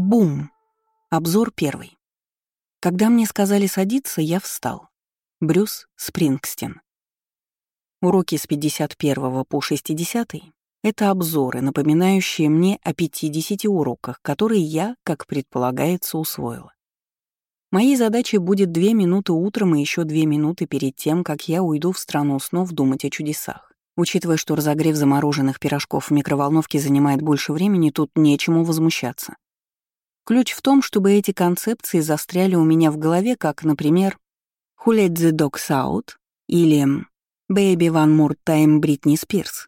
Бум! Обзор первый. Когда мне сказали садиться, я встал. Брюс Спрингстин. Уроки с 51 по 60 — это обзоры, напоминающие мне о 50 уроках, которые я, как предполагается, усвоила. Моей задачей будет 2 минуты утром и еще 2 минуты перед тем, как я уйду в страну снов думать о чудесах. Учитывая, что разогрев замороженных пирожков в микроволновке занимает больше времени, тут нечему возмущаться. Ключ в том, чтобы эти концепции застряли у меня в голове, как, например, «Who let the dogs out?» или «Baby one more time Бритни Спирс».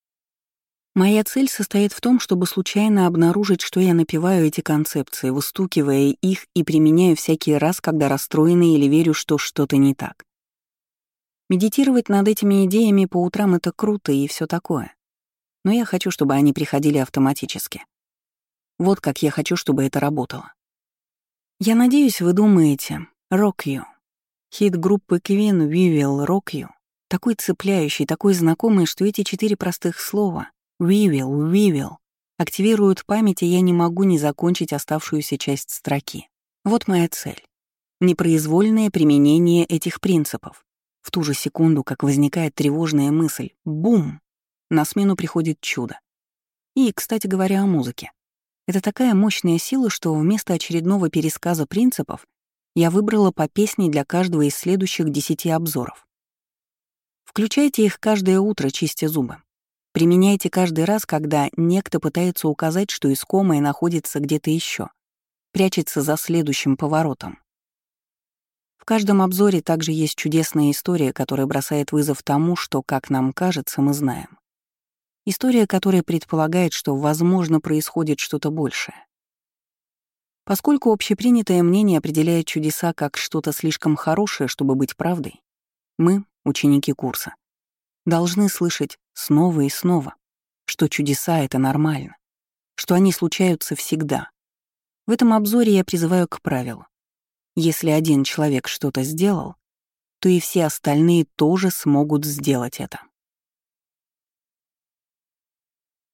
Моя цель состоит в том, чтобы случайно обнаружить, что я напеваю эти концепции, выстукивая их и применяю всякий раз, когда расстроена или верю, что что-то не так. Медитировать над этими идеями по утрам — это круто и все такое. Но я хочу, чтобы они приходили автоматически. Вот как я хочу, чтобы это работало. Я надеюсь, вы думаете «Rock You». Хит группы Queen «We Will Rock You» такой цепляющий, такой знакомый, что эти 4 простых слова «We will» активируют память, и я не могу не закончить оставшуюся часть строки. Вот моя цель. Непроизвольное применение этих принципов. В ту же секунду, как возникает тревожная мысль «бум», на смену приходит чудо. И, кстати говоря, о музыке. Это такая мощная сила, что вместо очередного пересказа принципов я выбрала по песне для каждого из следующих 10 обзоров. Включайте их каждое утро, чистя зубы. Применяйте каждый раз, когда некто пытается указать, что искомое находится где-то еще, прячется за следующим поворотом. В каждом обзоре также есть чудесная история, которая бросает вызов тому, что, как нам кажется, мы знаем. История, которая предполагает, что, возможно, происходит что-то большее. Поскольку общепринятое мнение определяет чудеса как что-то слишком хорошее, чтобы быть правдой, мы, ученики курса, должны слышать снова и снова, что чудеса — это нормально, что они случаются всегда. В этом обзоре я призываю к правилу. Если один человек что-то сделал, то и все остальные тоже смогут сделать это.